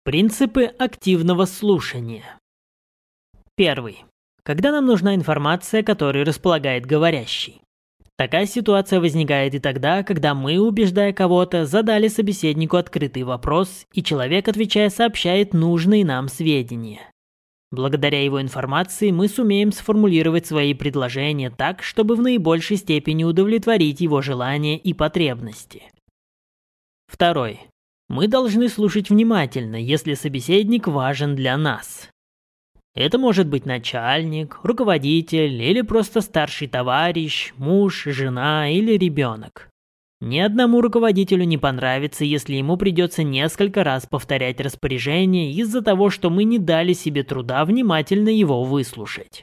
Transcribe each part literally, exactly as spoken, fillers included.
Принципы активного слушания. Первый. Когда нам нужна информация, которой располагает говорящий. Такая ситуация возникает и тогда, когда мы, убеждая кого-то, задали собеседнику открытый вопрос, и человек, отвечая, сообщает нужные нам сведения. Благодаря его информации мы сумеем сформулировать свои предложения так, чтобы в наибольшей степени удовлетворить его желания и потребности. Второй. Мы должны слушать внимательно, если собеседник важен для нас. Это может быть начальник, руководитель или просто старший товарищ, муж, жена или ребенок. Ни одному руководителю не понравится, если ему придется несколько раз повторять распоряжение из-за того, что мы не дали себе труда внимательно его выслушать.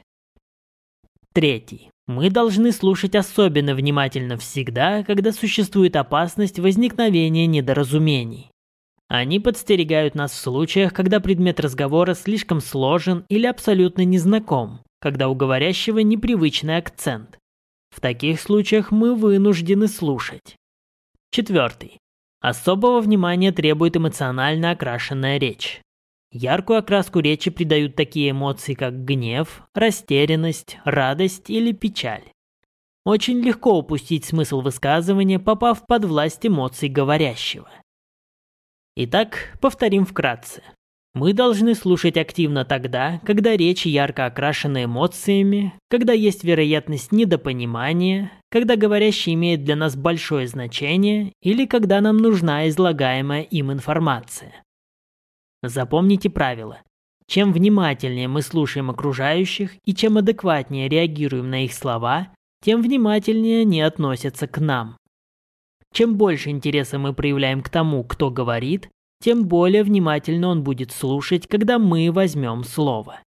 Третий. Мы должны слушать особенно внимательно всегда, когда существует опасность возникновения недоразумений. Они подстерегают нас в случаях, когда предмет разговора слишком сложен или абсолютно незнаком, когда у говорящего непривычный акцент. В таких случаях мы вынуждены слушать. Четвертый. Особого внимания требует эмоционально окрашенная речь. Яркую окраску речи придают такие эмоции, как гнев, растерянность, радость или печаль. Очень легко упустить смысл высказывания, попав под власть эмоций говорящего. Итак, повторим вкратце. Мы должны слушать активно тогда, когда речь ярко окрашена эмоциями, когда есть вероятность недопонимания, когда говорящий имеет для нас большое значение или когда нам нужна излагаемая им информация. Запомните правило. Чем внимательнее мы слушаем окружающих и чем адекватнее реагируем на их слова, тем внимательнее они относятся к нам. Чем больше интереса мы проявляем к тому, кто говорит, тем более внимательно он будет слушать, когда мы возьмем слово.